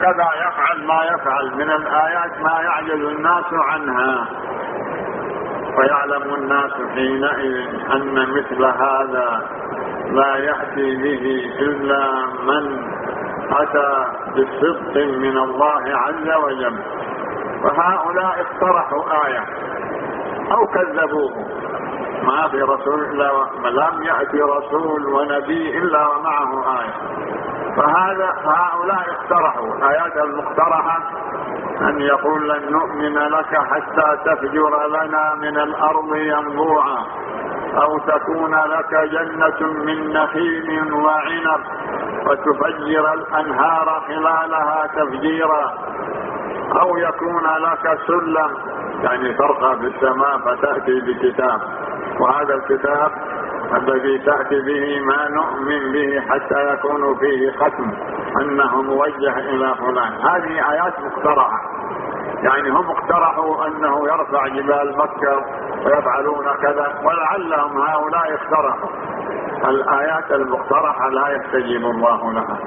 هكذا يفعل ما يفعل من الآيات ما يعجز الناس عنها، ويعلم الناس حينئذ أن مثل هذا لا يأتي به إلا من أتى بصدق من الله عز وجل. فهؤلاء اقترحوا آية أو كذبوه، ما في رسول إلا لم يأتي رسول ونبي إلا ومعه آية. فهؤلاء اقترحوا الآيات المقترحة أن يقول لن نؤمن لك حتى تفجر لنا من الأرض ينبوعا، أو تكون لك جنة من نخيل وعنب وتفجر الأنهار خلالها تفجيرا، أو يكون لك سلم يعني ترقى في السماء فتأتي بكتاب، وهذا الكتاب الذي تأتي به ما نؤمن به حتى يكون فيه ختم أنه موجه إلى فلان. هذه آيات مقترحة، يعني هم اقترحوا أنه يرفع جبال مكة ويفعلون كذا، ولعلهم هؤلاء اقترحوا. الآيات المقترحة لا يستجيب الله لها،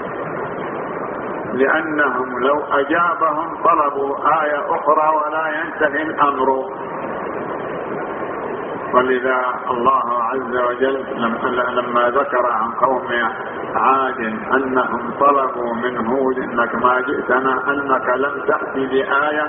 لأنهم لو أجابهم طلبوا آية أخرى ولا ينتهي الأمر. ولذا الله عز وجل لما ذكر عن قوم عاد أنهم طلبوا من هود إنك ما جئتنا أنك لم تأتي بآية،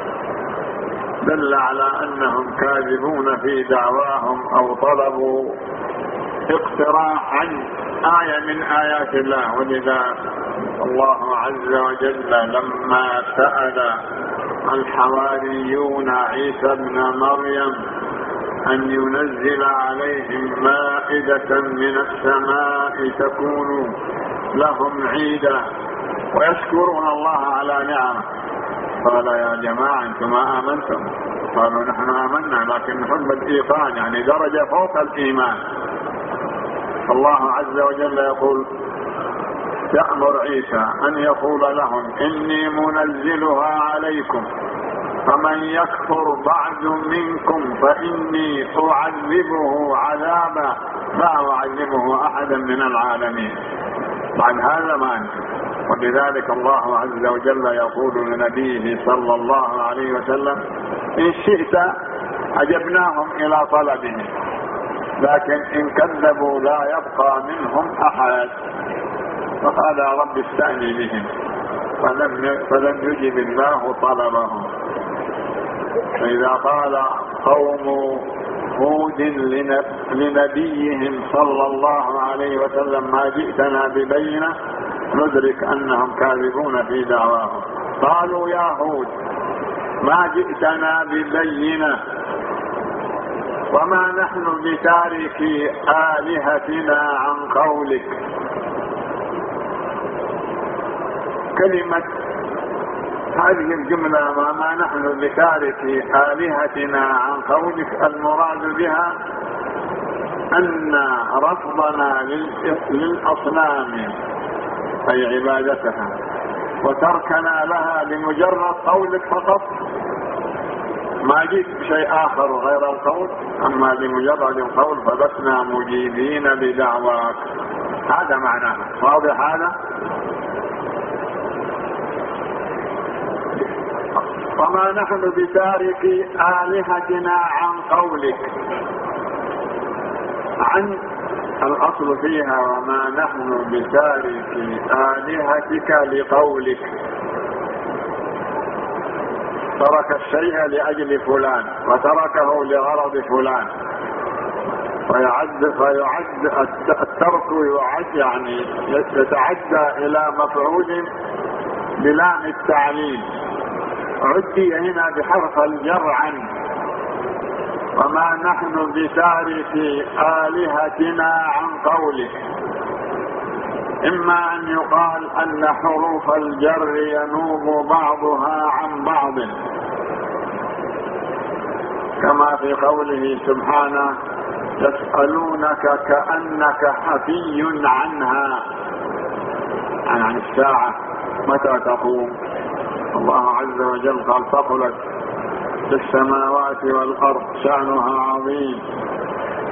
دل على أنهم كاذبون في دعواهم أو طلبوا اقتراح عن آية من آيات الله. ولذا الله عز وجل لما سأل الحواريون عيسى ابن مريم أن ينزل عليهم مائدة من السماء تكون لهم عيدا ويشكرون الله على نعمه، قال يا جماعة أنتم ما آمنتم؟ قالوا نحن آمنا لكن نحب الإيقان، يعني درجة فوق الإيمان. الله عز وجل يقول يأمر عيسى أن يقول لهم إني منزلها عليكم فمن يكفر بعد منكم فإني أعذبه عذابا لا أعذبه أحدا من العالمين. بعد هذا ما أنتم. ولذلك الله عز وجل يقول لنبيه صلى الله عليه وسلم إن شئت أجبناهم إلى طلبهم، لكن إن كذبوا لا يبقى منهم أحد. فقال يا رب استأني بهم، فلم يجب الله طلبهم. فإذا قال قوم هود لنبيهم صلى الله عليه وسلم ما جئتنا ببينة، ندرك أنهم كاذبون في دعواهم. قالوا يا هود ما جئتنا ببينة وما نحن بتاركي آلهتنا عن قولك. كلمة هذه الجملة وما نحن بتاركي آلهتنا عن قولك المراد بها أن رفضنا للأصنام أي عبادتها وتركنا لها لمجرد قولك فقط، ما جئت بشيء آخر غير القول، أما لمجرد القول فلسنا مجيبين بدعواك. هذا معناه واضح هذا. وما نحن بتارك آلهتنا عن قولك، عن الأصل فيها وما نحن بتارك آلهتك لقولك. ترك الشيء لأجل فلان وتركه لغرض فلان، فيعد الترك يعد يعني يتعدى إلى مفعول بلام التعليل، عدي هنا بحرف الجر عن. وما نحن بتارك آلهتنا عن قولك، إما أن يقال أن حروف الجر ينوب بعضها عن بعض كما في قوله سبحانه يسألونك كأنك حفي عنها، عن الساعة متى تقوم. الله عز وجل قال ثقلت في السماوات والأرض شأنها عظيم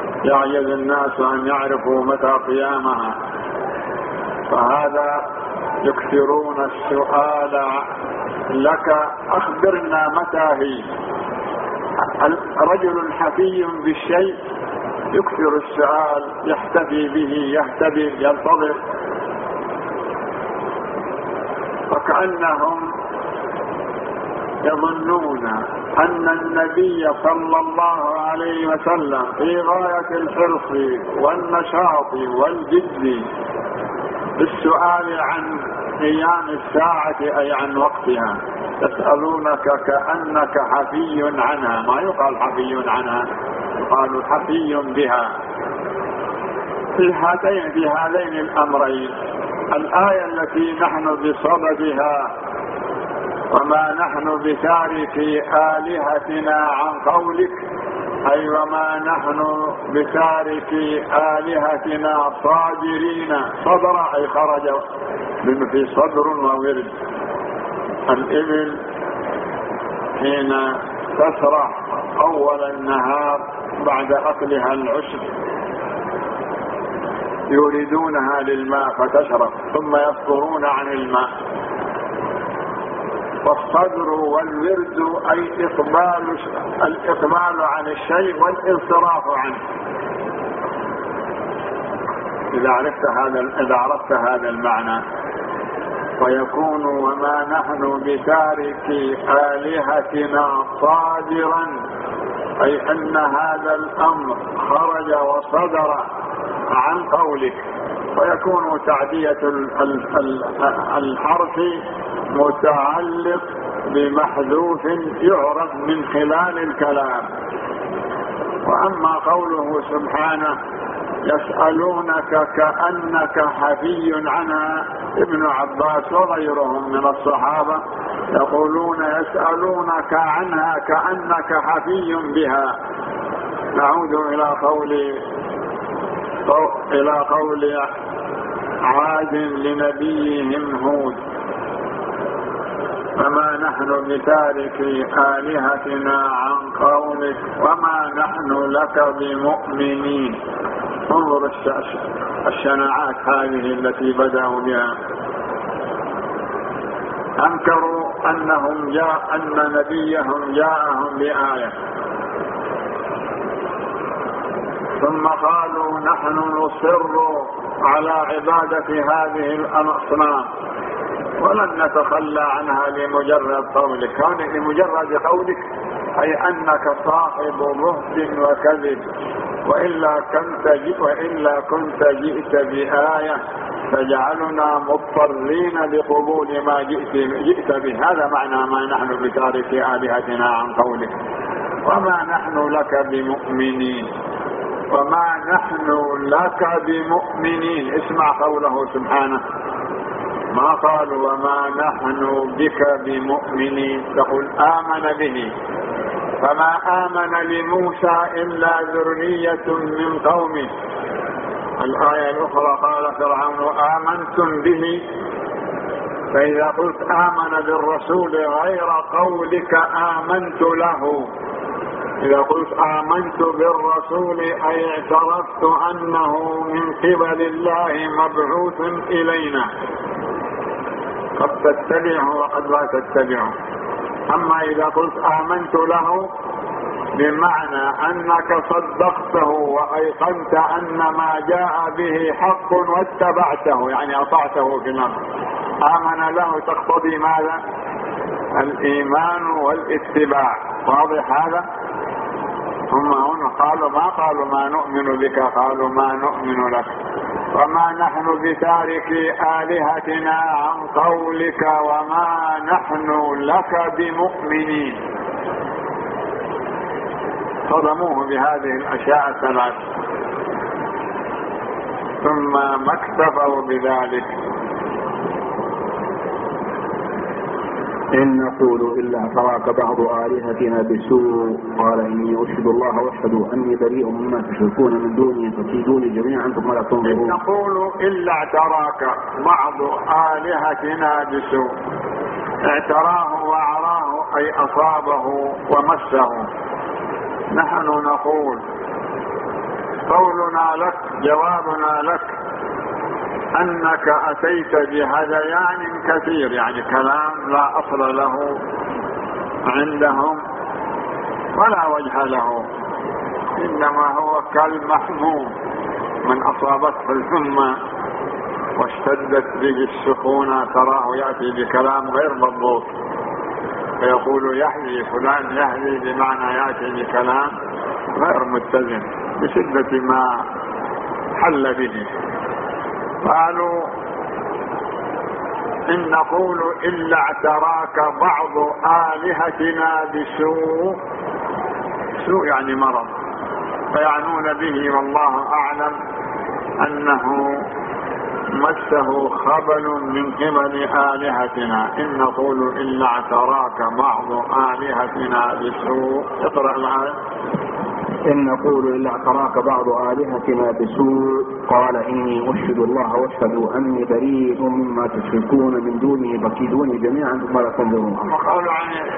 يعجز الناس أن يعرفوا متى قيامها. فهذا يكثرون السؤال لك أخبرنا متى هي. رجل حفي بالشيء يكثر السؤال، يحتفي به، يهتدي، ينتظر، وكأنهم يظنون أن النبي صلى الله عليه وسلم في غاية الحرص والنشاط والجد بالسؤال عن قيام الساعة أي عن وقتها. يسألونك كأنك حفي عنها، ما يقال حفي عنها، يقال حفي بها. في هذين الأمرين، الآية التي نحن بصددها وما نحن بتارك آلهتنا عن قولك، أي وما نحن بتارك آلهتنا صادرين. صدر أي خرج في صدر وورد. الإبل حين تسرح أول النهار بعد أكلها العشب يريدونها للماء فتشرب ثم يصدرون عن الماء. والصدر والورد أي الإقبال عن الشيء والانصراف عنه. إذا عرفت هذا المعنى، ويكون وما نحن بتارك آلهتنا صادرا، أي أن هذا الأمر خرج وصدر عن قولك. ويكون تعدية الحرف متعلق بمحذوف يعرف من خلال الكلام. وأما قوله سبحانه يسألونك كأنك حفي عنها، ابن عباس وغيرهم من الصحابة يقولون يسألونك عنها كأنك حفي بها. نعود إلى قول عاد لنبيهم هود: فما نحن بتارك آلهتنا عن قولك وما نحن لك بمؤمنين. انظر الشناعات هذه التي بدأوا بها. أنكروا أن نبيهم جاءهم بآية، ثم قالوا نحن نصر على عبادة هذه الأصنام ولن نتخلى عنها لمجرد قولك. لمجرد قولك أي أنك صاحب بهت وكذب، وإلا كنت جئت بآية تجعلنا مضطرين لقبول ما جئت به. هذا معنى ما نحن بتارك آلهتنا عن قولك وما نحن لك بمؤمنين. وما نحن لك بمؤمنين، اسمع قوله سبحانه، ما قالوا وما نحن بك بمؤمنين، تقول آمن به. فما آمن لموسى إلا ذرية من قومه. الآية الأخرى قال فرعون آمنتم به. فإذا قلت آمن بالرسول غير قولك آمنت له. إذا قلت آمنت بالرسول أي اعترفت أنه من قبل الله مبعوث إلينا، قد تتبعه وقد لا تتبعه. أما إذا قلت آمنت له بمعنى أنك صدقته وأيقنت أن ما جاء به حق واتبعته، يعني أطعته في الأمر. آمن له تقتضي ماذا؟ الإيمان والاتباع. واضح هذا؟ هم هنا ما قالوا ما نؤمن بك، قالوا ما نؤمن لك. وما نحن بتارك آلهتنا عن قولك وما نحن لك بمؤمنين. صدموه بهذه الأشياء الثلاث، ثم ما اكتفوا بذلك. إن نقول إلا اعتراك بعض آلهتنا بسوء قال إني أشهد الله واشهدوا أني بريء مما تشركون من دونه فكيدوني جميعا ثم لا تنظرون. إن نقول إلا اعتراك بعض آلهتنا بسوء. اعتراه وعراه أي أصابه ومسه. نحن نقول قولنا لك، جوابنا لك أنك أتيت بهذيان كثير، يعني كلام لا أصل له عندهم ولا وجه له، إنما هو كالمحموم من أصابته الحمى واشتدت به السخونة تراه يأتي بكلام غير مضبوط، فيقول يحذي فلان، يحذي بمعنى يأتي بكلام غير متزن بشدة ما حل به. قالوا إن نقول إلا اعتراك بعض آلهتنا بسوء، سوء يعني مرض، فيعنون به والله أعلم أنه مسه خبل من قبل آلهتنا. إن نقول إلا اعتراك بعض آلهتنا بسوء. اقرأ الآية. إن نقول إلا اعتراك بعض آلهتنا بسوء قال إني أشهد الله واشهد أني بريء مما تشركون من دونه فكيدوني جميعا ثم لا تنظرون. وقالوا يعني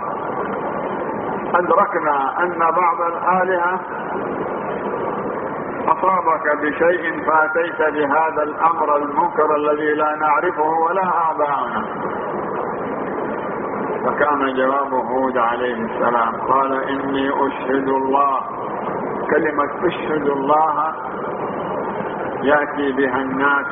أدركنا أن بعض الآلهة أصابك بشيء فأتيت بهذا الأمر المنكر الذي لا نعرفه ولا آباؤنا. فكان جواب هود عليه السلام قال إني أشهد الله. كلمة أشهد الله يأتي بها الناس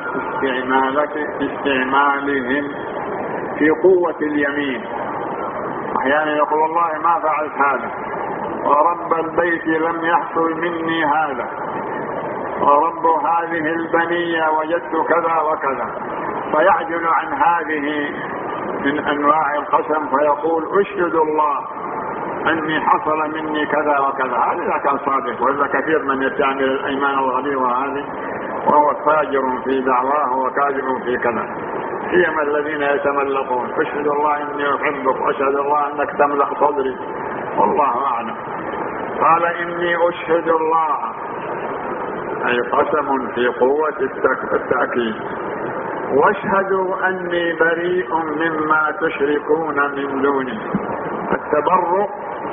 استعمالهم في قوة اليمين. أحيانا يقول والله ما فعلت هذا، ورب البيت لم يحصل مني هذا، ورب هذه البنية وجدت كذا وكذا، فيعجل عن هذه من أنواع القسم فيقول أشهد الله أني حصل مني كذا وكذا. هذا كان صادق، وإذا كثير من يستعمل الأيمان الغليظة هذه وهو فاجر في دعواه وكاذب في كذا، سيما الذين يتملقون أشهد الله إني أحبك، أشهد الله أنك تملأ صدري، والله أعلم. قال إني أشهد الله، أي قسم في قوة التأكيد. واشهدوا أني بريء مما تشركون من دوني. التبرؤ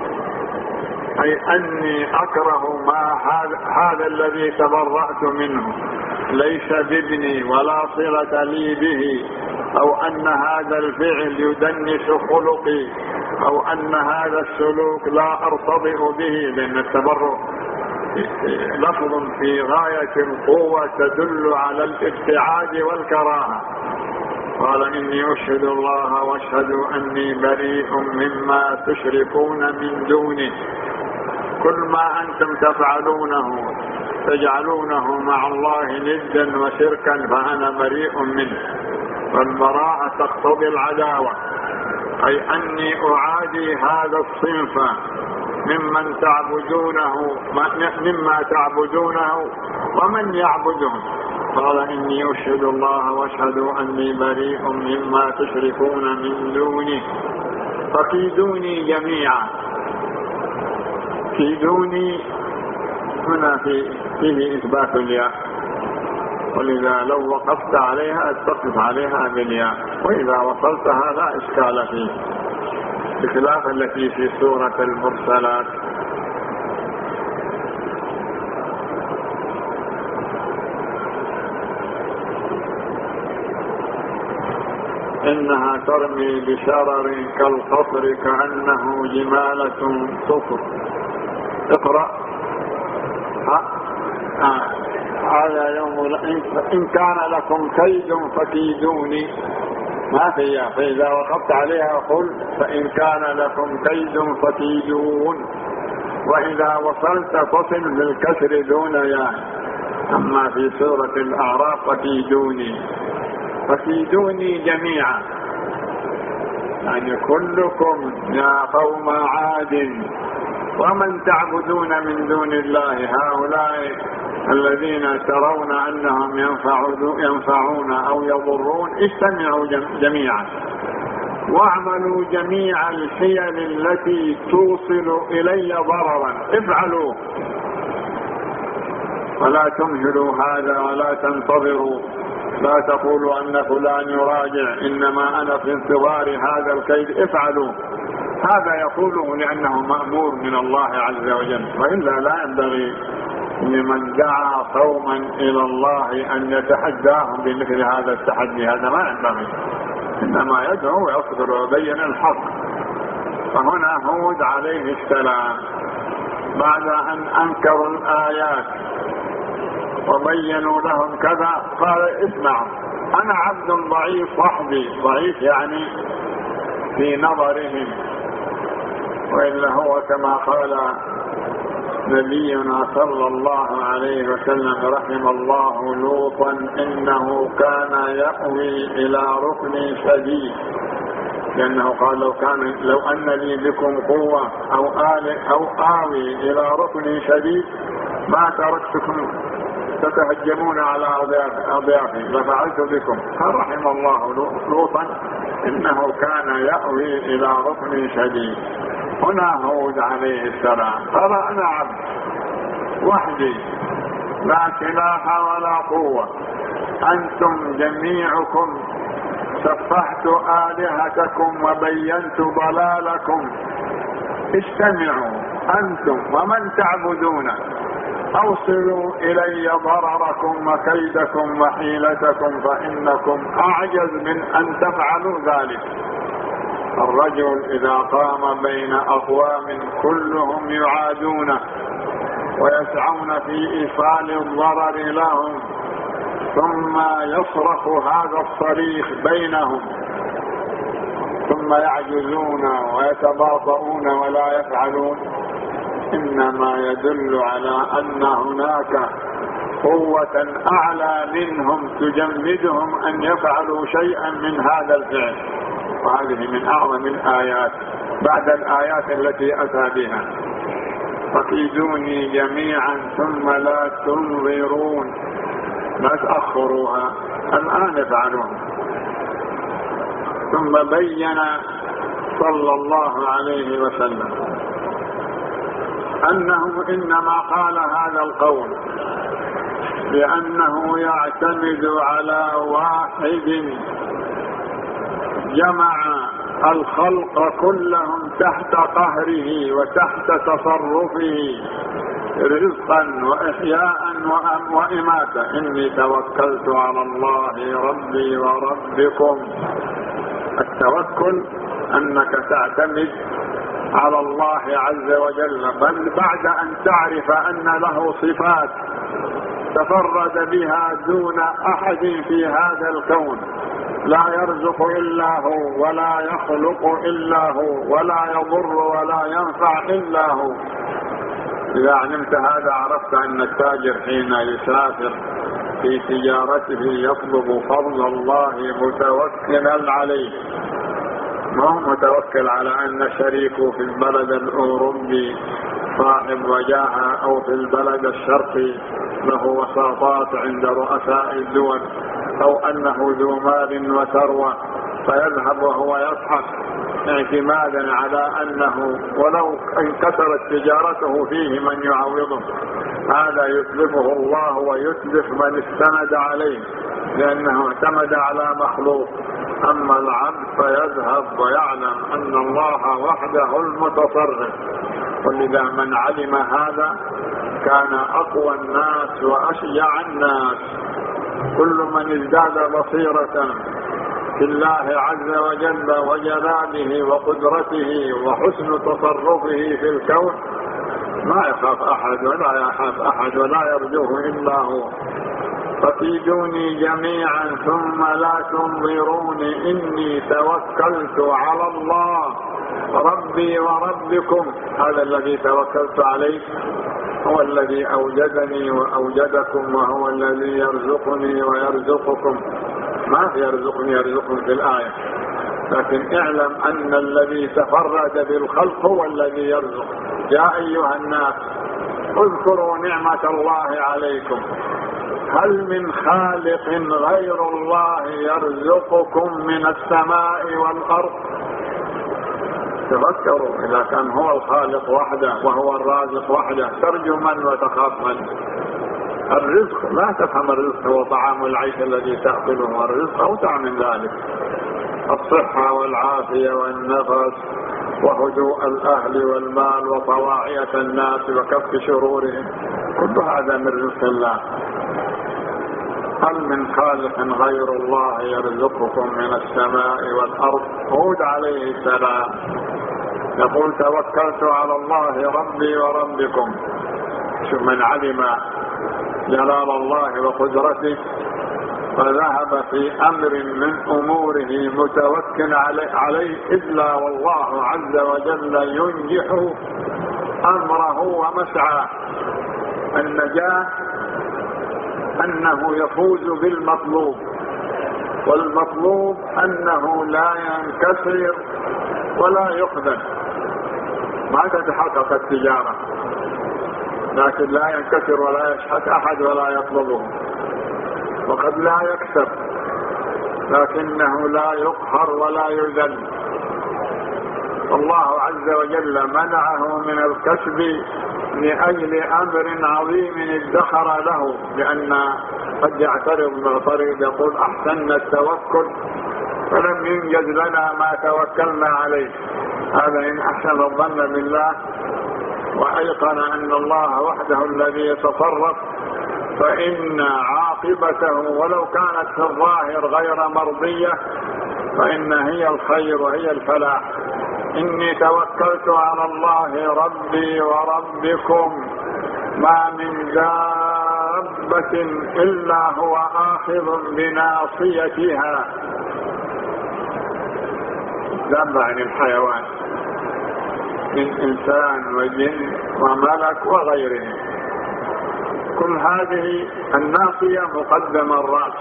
أي أني أكره ما هذا الذي تبرأت منه، ليس بابني ولا صلة لي به، أو أن هذا الفعل يدنس خلقي، أو أن هذا السلوك لا أرتضئ به، لأن التبرؤ لفظ في غاية القوة تدل على الابتعاد والكراهة. قال إني أشهد الله واشهد أني بريء مما تشركون من دونه. كل ما أنتم تفعلونه تجعلونه مع الله ندا وشركا فأنا بريء منه. والبراءة تقتضي العداوة، أي أني أعادي هذا الصنف مما تعبدونه ومن يعبدون. قال إني أشهد الله واشهد أني بريء مما تشركون من دونه فكيدوني جميعا. كيدوني هنا فيه إثبات الياء، ولذا لو وقفت عليها اتقف عليها بالياء، وإذا وصلتها لا إشكال فيه، بخلاف التي في سورة المرسلات. إنها ترمي بشرر كالقصر كأنه جمالة صفر. اقرأ. هذا يوم إن كان لكم كيد فكيدوني، ما فيها، فإذا وقفت عليها قل فإن كان لكم كيد فكيدون، وإذا وصلت تصل بالكسر دون ياء. أما في سورة الأعراف فكيدوني جميعا، يعني كلكم يا قوم عاد ومن تعبدون من دون الله، هؤلاء الذين ترون أنهم ينفعون أو يضرون، استمعوا جميعا واعملوا جميع الحيل التي توصل إلي ضررا، افعلوا ولا تمهلوا هذا ولا تنتظروا، لا تقولوا أن فلان يراجع، إنما أنا في انتظار هذا الكيد، افعلوا. هذا يقوله لأنه مأمور من الله عز وجل، وإلا لا ينبغي أن لمن دعا قوما إلى الله أن يتحداهم بمثل هذا التحدي، هذا ما ينبغي، إنما يدعو ويصبر ويبين الحق. فهنا هود عليه السلام بعد أن أنكروا الآيات وبينوا لهم كذا قال اسمعوا، أنا عبد ضعيف وحدي، ضعيف يعني في نظرهم، وإلا هو كما قال نبينا صلى الله عليه وسلم رحم الله لوطا إنه كان يأوي إلى ركن شديد، لأنه قال لو أن لي بكم قوة أو آوي إلى ركن شديد ما تركتكم تتهجمون على أضيافي لفعلت بكم. فرحم الله لوطا إنه كان يأوي إلى ركن شديد. هنا هود عليه السلام قال أنا عبد وحدي لا سلاح ولا قوة، أنتم جميعكم سفحت آلهتكم وبينت ضلالكم، استمعوا أنتم ومن تعبدون أوصلوا إلي ضرركم وكيدكم وحيلتكم فإنكم أعجز من أن تفعلوا ذلك. الرجل إذا قام بين أقوام كلهم يعادونه ويسعون في إيصال الضرر لهم ثم يصرخ هذا الصريخ بينهم ثم يعجزون ويتباطؤون ولا يفعلون، إنما يدل على أن هناك قوة أعلى منهم تجمدهم أن يفعلوا شيئا من هذا الفعل. وهذه من أعظم الآيات بعد الآيات التي أتى بها. فكيدوني جميعا ثم لا تنظرون، لا تأخروها، الآن افعلوها. ثم بين صلى الله عليه وسلم أنه إنما قال هذا القول لأنه يعتمد على واحد جمع الخلق كلهم تحت قهره وتحت تصرفه رزقا وإحياء وإماتة. إني توكلت على الله ربي وربكم. التوكل أنك تعتمد على الله عز وجل، بل بعد أن تعرف أن له صفات تفرد بها دون أحد في هذا الكون، لا يرزق إلا هو ولا يخلق إلا هو ولا يضر ولا ينفع إلا هو. إذا علمت هذا عرفت أن التاجر حين يسافر في تجارته يطلب فضل الله متوكلا عليه، ما هو متوكل على أن شريكه في البلد الأوروبي صاحب وجاهة أو في البلد الشرقي له وساطات عند رؤساء الدول أو أنه ذو مال وثروة فيذهب وهو يضحك اعتمادا على أنه ولو انكسرت تجارته فيه من يعوضه. هذا يتلفه الله ويتلف من استند عليه لأنه اعتمد على مخلوق. أما العبد فيذهب ويعلم أن الله وحده المتصرف. ولذا من علم هذا كان أقوى الناس وأشجع الناس. كل من ازداد بصيرة في الله عز وجل وجلاله وقدرته وحسن تصرفه في الكون ما يخاف أحد ولا يخاف أحد ولا يرجوه إلا هو. فكيدوني جميعا ثم لا تنظروني إني توكلت على الله ربي وربكم. هذا الذي توكلت عليه هو الذي أوجدني وأوجدكم وهو الذي يرزقني ويرزقكم. ما في يرزقكم في الآية، لكن اعلم أن الذي تفرد بالخلق هو الذي يرزق. يا أيها الناس اذكروا نعمة الله عليكم هل من خالق غير الله يرزقكم من السماء والأرض. تفكروا إذا كان هو الخالق وحده وهو الرازق وحده ترجو من وتخاف من. الرزق لا تفهم الرزق هو طعام العيش الذي تأكله، الرزق أوسع من ذلك. الصحة والعافية والنفس وهدوء الأهل والمال وطواعية الناس وكف شرورهم، كل هذا من رزق الله. هل من خالق غير الله يرزقكم من السماء والأرض؟ هود عليه السلام يقول توكلت على الله ربي وربكم. شوف، من علم جلال الله وقدرته فذهب في أمر من أموره متوكل عليه إلا والله عز وجل ينجح أمره ومسعاه. النجاح أنه يفوز بالمطلوب، والمطلوب أنه لا ينكسر ولا يخذل. ما تتحقق التجارة لكن لا ينكسر ولا يشحت أحد ولا يطلبه، وقد لا يكسب لكنه لا يقهر ولا يذل. الله عز وجل منعه من الكسب لأجل أمر عظيم ادخر له، لأن قد يعترض معترض يقول أحسن التوكل فلم ينجز لنا ما توكلنا عليه. هذا إن أحسن الظن بالله وأيقن أن الله وحده الذي يتصرف فإن عاقبته ولو كانت في الظاهر غير مرضية فإن هي الخير وهي الفلاح. إني توكلت على الله ربي وربكم ما من دابة إلا هو آخذ بناصيتها. دابة عن الحيوان من إنسان وجن وملك وغيره. كل هذه الناصية مقدم الرأس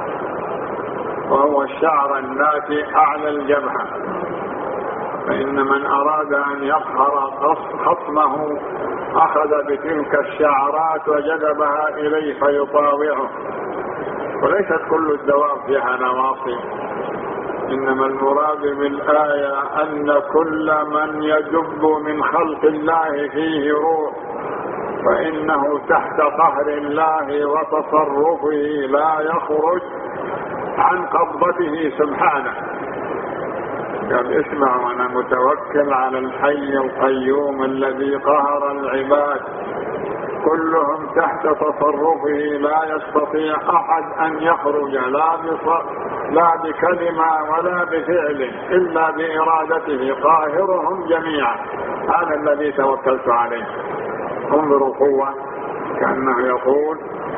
وهو الشعر الناتئ أعلى الجبهة، فإن من أراد أن يقهر خصمه أخذ بتلك الشعرات وجذبها إليه فيطاوعه. وليست كل الدواب فيها نواصي، إنما المراد بالآية أن كل من يدب من خلق الله فيه روح فإنه تحت قهر الله وتصرفه لا يخرج عن قبضته سبحانه. قال اسمعوا أنا متوكل على الحي القيوم الذي قهر العباد كلهم تحت تصرفه لا يستطيع أحد أن يخرج لا بكلمة ولا بفعل إلا بإرادته، قاهرهم جميعا. هذا الذي توكلت عليه. انظروا قوة، كأنه يقول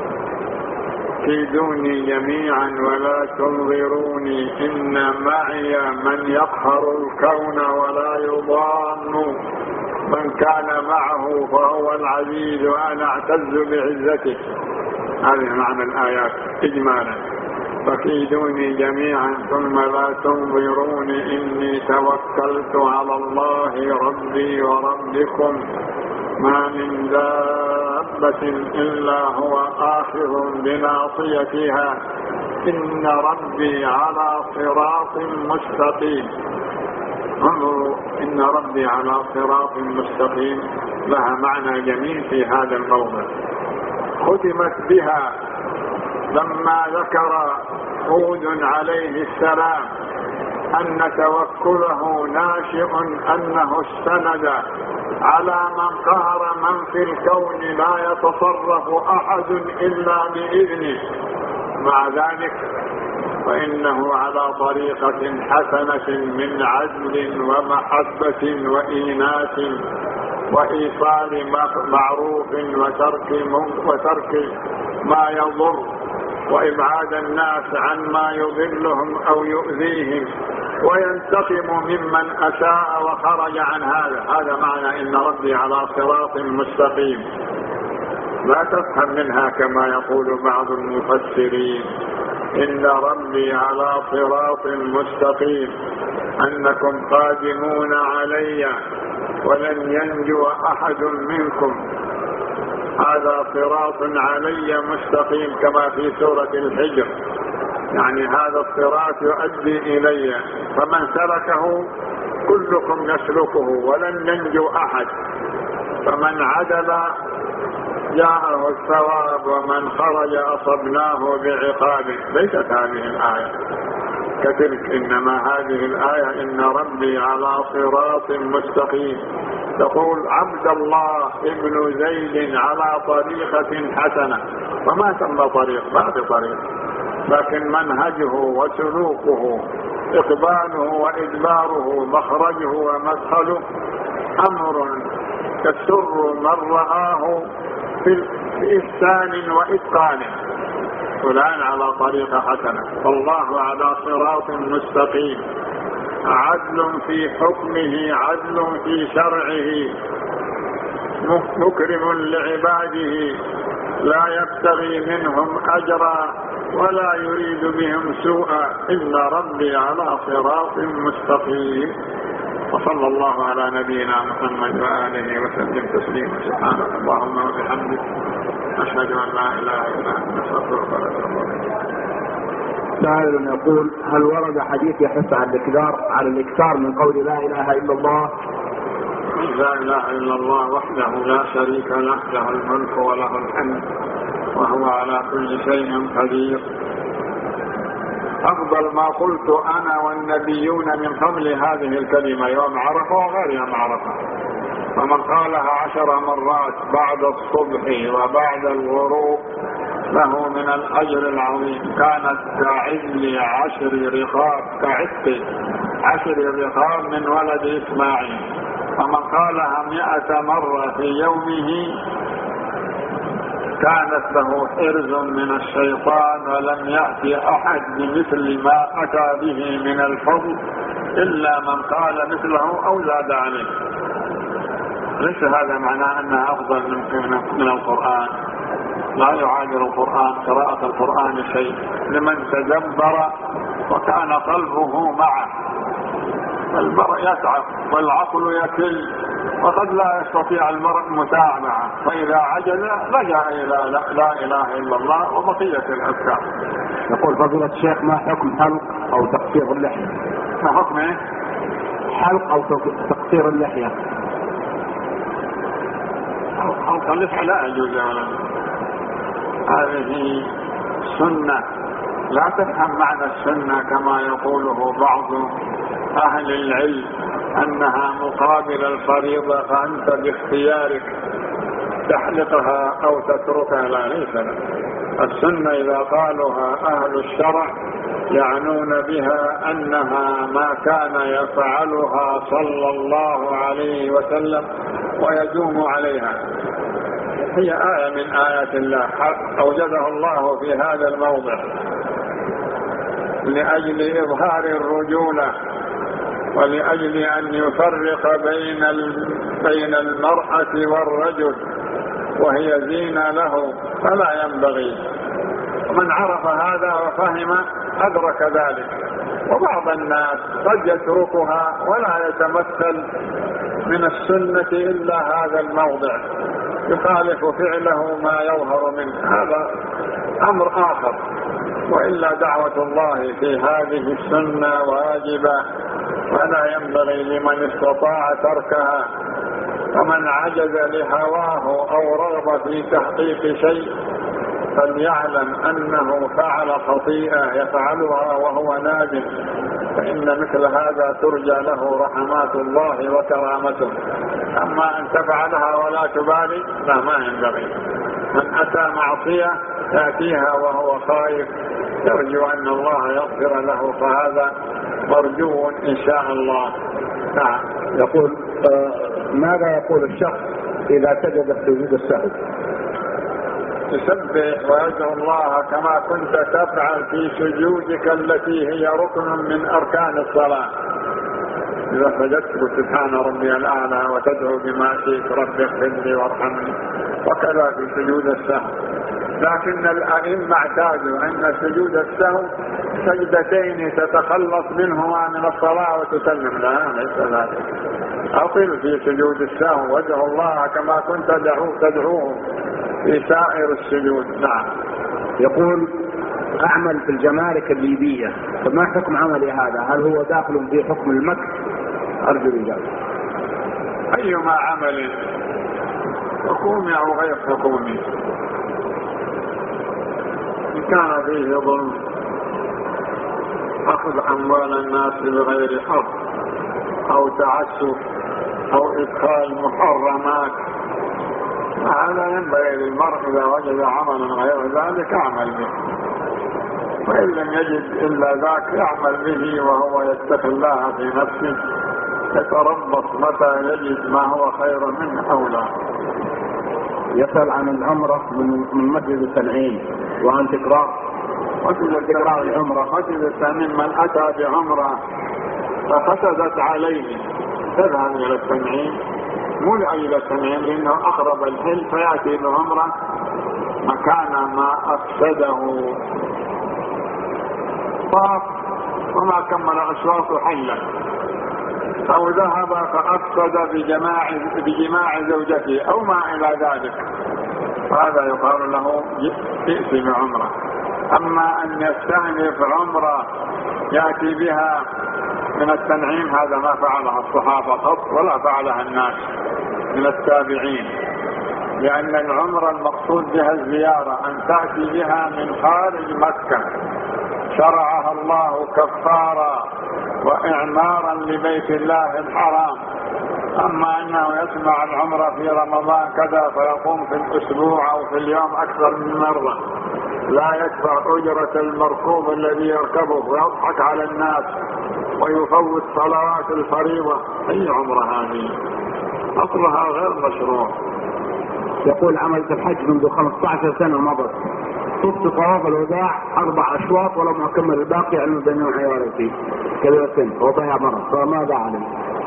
كيدوني جميعا ولا تنظروني إن معي من يقهر الكون ولا يضام، من كان معه فهو العزيز وأنا أعتز بعزته. هذه معنى الآيات إجمالا. فكيدوني جميعا ثم لا تنظروني إني توكلت على الله ربي وربكم ما من دابة إلا هو آخذ بناصيتها إن ربي على صراط مستقيم. انظروا، إن ربي على صراط مستقيم لها معنى جميل في هذا الموضع. ختمت بها لما ذكر هود عليه السلام أن توكله ناشئ أنه استند على من قهر من في الكون لا يتصرف أحد إلا بإذنه. مع ذلك فإنه على طريقة حسنة من عدل ومحبة وإيناس وإيصال معروف وترك ما يضر وإبعاد الناس عن ما يضلهم أو يؤذيهم وينتقم ممن أساء وخرج عن هذا معنى إن ربي على صراط مستقيم. لا تفهم منها كما يقول بعض المفسرين إن ربي على صراط مستقيم أنكم قادمون علي ولن ينجو أحد منكم. هذا صراط علي مستقيم كما في سورة الحجر، يعني هذا الصراط يؤدي إلي فمن سلكه كلكم يسلكه ولن ينجو أحد، فمن عدل جاءه الثواب ومن خرج أصبناه بعقابه. ليست هذه الآية كتلك، إنما هذه الآية إن ربي على صراط مستقيم تقول عبد الله ابن زيد على طريقة حسنة، وما سمى طريق بعد طريق، لكن منهجه وسلوكه، إقباله وإدباره، مخرجه ومدخله أمر يسر من رآه في إحسان وإتقان. فلان على طريقة حسنة، والله على صراط مستقيم، عدل في حكمه، عدل في شرعه، مكرم لعباده، لا يبتغي منهم أجرا ولا يريد بهم سوءا، إن ربي على صراط مستقيم. وصلى الله على نبينا محمد وآله وسلم تسليما. سبحانك اللهم وبحمدك، أشهد أن لا إله إلا أنت، نستغفرك ونتوب إليك. سائل يقول: هل ورد حديث يحث على الإكثار من قول لا إله إلا الله؟ لا إله إلا الله وحده لا شريك له، له الملك وله الحمد وهو على كل شيء قدير. أفضل ما قلت أنا والنبيون من قبل هذه الكلمة يوم عرفة وغير يوم عرفة، ومن قالها 10 مرات بعد الصبح وبعد الغروب له من الأجر العظيم. كانت كعدل 10 رقاب، كعدل 10 رقاب من ولد إسماعيل. ومن قالها 100 مرة في يومه كانت له حرز من الشيطان، ولم يأتي أحد بمثل ما أتى به من الفضل إلا من قال مثله أو زاد عليه. ليس هذا معناه أنها أفضل من القرآن، لا يعادل القرآن قراءة القرآن شيء لمن تدبر وكان قلبه معه. المرء يتعب والعقل يكل، وقد لا يستطيع المرء متابعة، فإذا عجز لجأ إلى لا إله إلا الله وبقية الأذكار. يقول فضيلة الشيخ: ما حكم حلق أو تقصير اللحية؟ ما حكم إيه؟ حلق أو تقصير اللحية. حلق اللحية لا يجوز أولا، هذه سنة، لا تفهم معنى السنة كما يقوله بعض أهل العلم أنها مقابل الفريضة، فأنت باختيارك تحلقها أو تتركها. لا، ليس لا. السنة إذا قالها أهل الشرع يعنون بها أنها ما كان يفعلها صلى الله عليه وسلم ويدوم عليها. هي آية من آيات الله أوجدها الله في هذا الموضع لأجل إظهار الرجولة، ولأجل أن يفرق بين المرأة والرجل، وهي زينة له، فلا ينبغي. ومن عرف هذا وفهم أدرك ذلك. وبعض الناس قد يتركها ولا يتمثل من السنة إلا هذا الموضع، يخالف فعله ما يظهر منه، هذا أمر آخر. وإلا دعوة الله في هذه السنة واجبة، ولا ينبغي لمن استطاع تركها. ومن عجز لهواه أو رغب في تحقيق شيء فليعلم أنه فعل خطيئة يفعلها وهو نادم، فإن مثل هذا ترجى له رحمات الله وكرامته. أما أن تفعلها ولا تبالي لا، ما ينبغي. من أتى معصية يأتيها وهو خائف يرجو أن الله يغفر له، فهذا مرجو إن شاء الله. نعم. يقول: ماذا يقول الشخص إذا سجد في سجود السهو؟ تسبح ويدعو الله كما كنت تفعل في سجودك التي هي ركن من أركان الصلاة. إذا سجدت سبحان ربي الأعلى وتدعو بما شئت، رب اغفر لي وارحمني، وكذا في سجود السهو. لكن الأئمة اعتادوا أن سجود السهو سجدتين تتخلص منهما من الصلاة وتسلم. لا، ليس ذلك. أطل في سجود السهو وادعو الله كما كنت تدعوه في سائر السجود. نعم. يقول: أعمل في الجمارك الليبية، فما حكم عملي هذا؟ هل هو داخل في حكم المكر؟ أرجو الإجابة. أيما عمل حكومي أو غير حكومي إن كان فيه ظلم، أخذ أموال الناس بغير حق، أو تعسف، أو إدخال محرمات. هذا ينبغي للمرء إذا وجد عملا غير ذلك يعمل به، وإن لم يجد إلا ذاك يعمل به وهو يتقي الله في نفسه، يتربص متى يجد ما هو خير منه أو لا. يسأل عن العمرة من مسجد التنعيم وعن تكرار العمرة. مسجد التنعيم من أتى بعمرة ففسدت عليه تذهب إلى التنعيم، مو لأجل التنعيم لأنه أقرب الحل، فيأتي بعمرة مكان ما أفسده، طاف وما كمل أشواط حلا، أو ذهب فأفسد بجماع زوجته أو ما إلى ذلك، فهذا يقال له ائت بعمرة. أما أن يستأنف عمرة يأتي بها من التنعيم هذا ما فعلها الصحابة قط ولا فعلها الناس من التابعين، لأن العمرة المقصود بها الزيارة، أن تأتي بها من خارج مكة، شرعها الله كفارا وإعمارا لبيت الله الحرام. أما أنه يسمع العمرة في رمضان كذا فيقوم في الأسبوع أو في اليوم أكثر من مرة، لا يدفع أجرة المركوب الذي يركبه ويضحك على الناس ويفوت صلوات الفريضة، أي عمرة هذه؟ أصلها غير مشروع. يقول عملت الحج منذ 15 سنة مضت، طفت طواف الوداع 4 أشواط ولم أكمل الباقي علم بين عيالتي كبير السن وضيع مرض، فماذا علي؟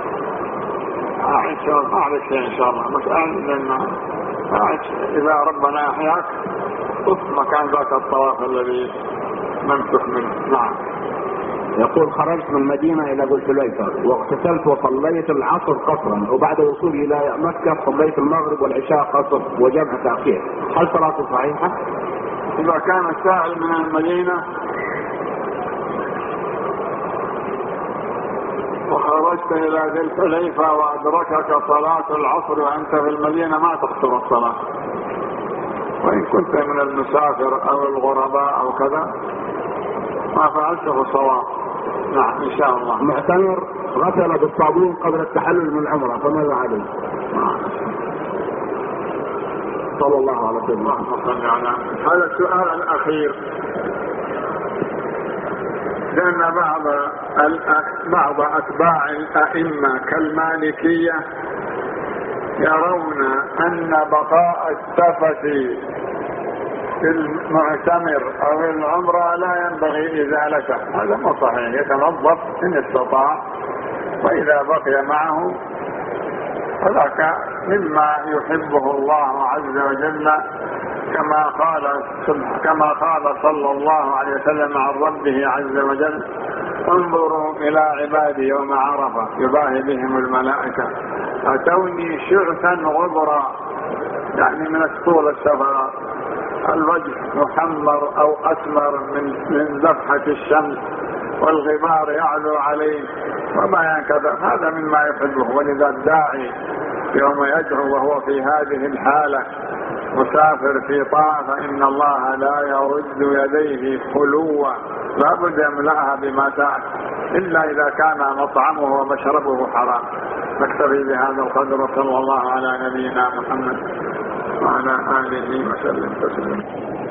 إن شاء الله ما عليك شيء إن شاء الله، مسألة إذا ربنا أحياك طف مكان ذاك الطواف الذي لم تكمل. نعم. يقول خرجت من المدينة إلى ذو الحليفة واغتسلت وصليت العصر قصرا، وبعد وصولي إلى مكة صليت المغرب والعشاء قصر وجمع تأخير، هل صلاته صحيحة؟ إذا كان السائل من المدينة وخرجت إلى ذي الحليفة وأدركك صلاة العصر وأنت في المدينة ما تقصر الصلاة، وإن كنت من المسافر أو الغرباء أو كذا ما فعلته صواب. نعم إن شاء الله. معتمر غسل بالصابون قبل التحلل من العمرة فماذا عليه؟ صلى الله عليه وسلم. هذا السؤال الأخير، لأن بعض أتباع الأئمة كالمالكية يرون أن بقاء السفة في المعتمر أو العمرة لا ينبغي إزالته، هذا مو صحيح، يتنظف إن استطاع، وإذا بقي معه فذاك مما يحبه الله عز وجل، كما قال صلى الله عليه وسلم عن ربه عز وجل: انظروا إلى عبادي يوم عرفة يباهي بهم الملائكة أتوني شعثا غبرا، يعني من طول السفر، الوجه محمر أو أسمر من زفحة الشمس والغبار يعلو عليه وما ينكذب، هذا مما يحبه. ولذا الداعي يوم يدعو وهو في هذه الحالة مسافر في طاعة فإن الله لا يرد يديه خلوا، لا بد يملأها بمتاع إلا إذا كان مطعمه ومشربه حرام. نكتفي بهذا القدر، وصلى الله على نبينا محمد وعلى آله وسلم تسليما.